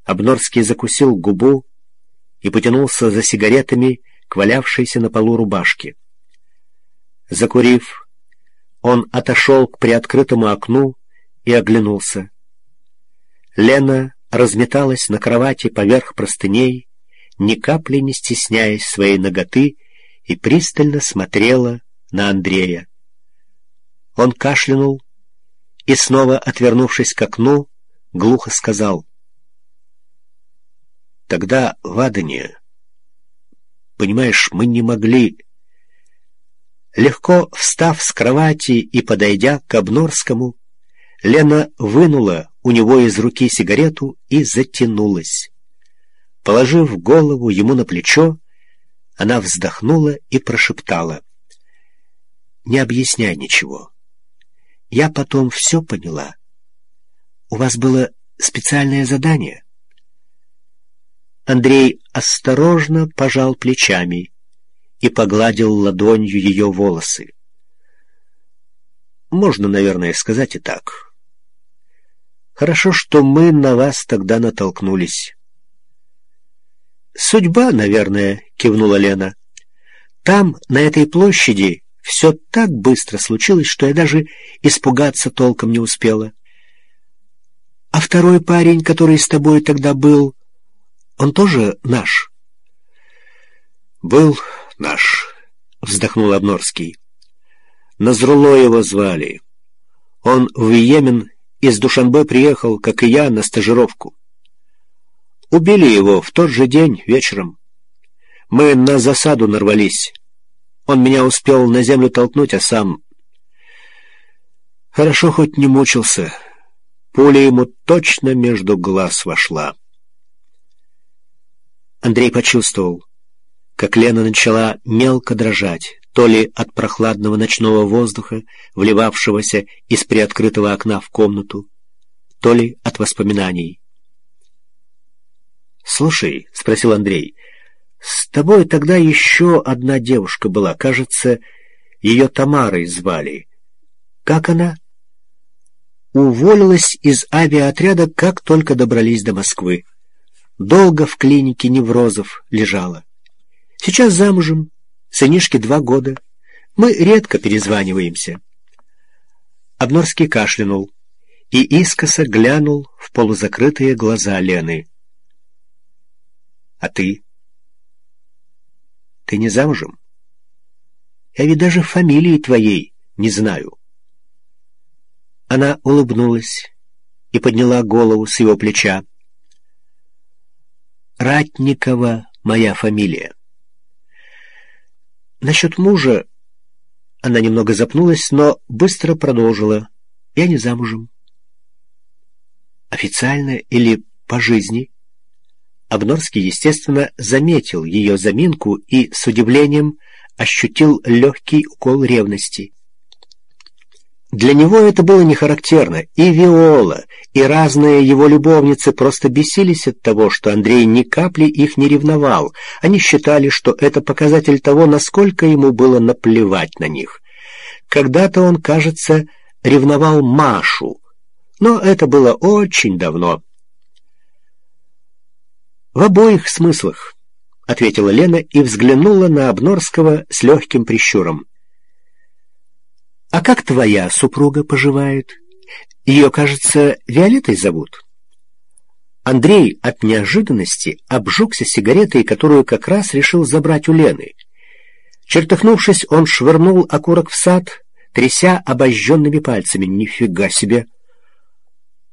Обнорский закусил губу и потянулся за сигаретами к валявшейся на полу рубашке. Закурив, он отошел к приоткрытому окну и оглянулся. Лена разметалась на кровати поверх простыней, ни капли не стесняясь своей наготы, и пристально смотрела на Андрея. Он кашлянул и, снова отвернувшись к окну, глухо сказал: «Тогда в Адане, понимаешь, мы не могли...» Легко встав с кровати и подойдя к Обнорскому, Лена вынула у него из руки сигарету и затянулась. Положив голову ему на плечо, она вздохнула и прошептала: «Не объясняй ничего. Я потом все поняла. У вас было специальное задание?» Андрей осторожно пожал плечами и погладил ладонью ее волосы. «Можно, наверное, сказать и так. Хорошо, что мы на вас тогда натолкнулись». «Судьба, наверное», — кивнула Лена. «Там, на этой площади, все так быстро случилось, что я даже испугаться толком не успела. А второй парень, который с тобой тогда был, он тоже наш?» «Был наш», — вздохнул Обнорский. «Назрулло его звали. Он в Йемен из Душанбе приехал, как и я, на стажировку. Убили его в тот же день вечером. Мы на засаду нарвались. Он меня успел на землю толкнуть, а сам... Хорошо хоть не мучился. Пуля ему точно между глаз вошла». Андрей почувствовал, как Лена начала мелко дрожать, то ли от прохладного ночного воздуха, вливавшегося из приоткрытого окна в комнату, то ли от воспоминаний. «Слушай», — спросил Андрей, — «с тобой тогда еще одна девушка была, кажется, ее Тамарой звали. Как она?» «Уволилась из авиаотряда, как только добрались до Москвы. Долго в клинике неврозов лежала. Сейчас замужем, сынишке 2 года. Мы редко перезваниваемся». Обнорский кашлянул и искоса глянул в полузакрытые глаза Лены. «А ты? Ты не замужем? Я ведь даже фамилии твоей не знаю». Она улыбнулась и подняла голову с его плеча. «Ратникова моя фамилия. Насчет мужа...» Она немного запнулась, но быстро продолжила. «Я не замужем». «Официально или по жизни?» Обнорский, естественно, заметил ее заминку и с удивлением ощутил легкий укол ревности. Для него это было не характерно. И Виола, и разные его любовницы просто бесились от того, что Андрей ни капли их не ревновал. Они считали, что это показатель того, насколько ему было наплевать на них. Когда-то он, кажется, ревновал Машу, но это было очень давно. «В обоих смыслах», — ответила Лена и взглянула на Обнорского с легким прищуром. «А как твоя супруга поживает? Ее, кажется, Виолеттой зовут?» Андрей от неожиданности обжегся сигаретой, которую как раз решил забрать у Лены. Чертыхнувшись, он швырнул окурок в сад, тряся обожженными пальцами. «Нифига себе!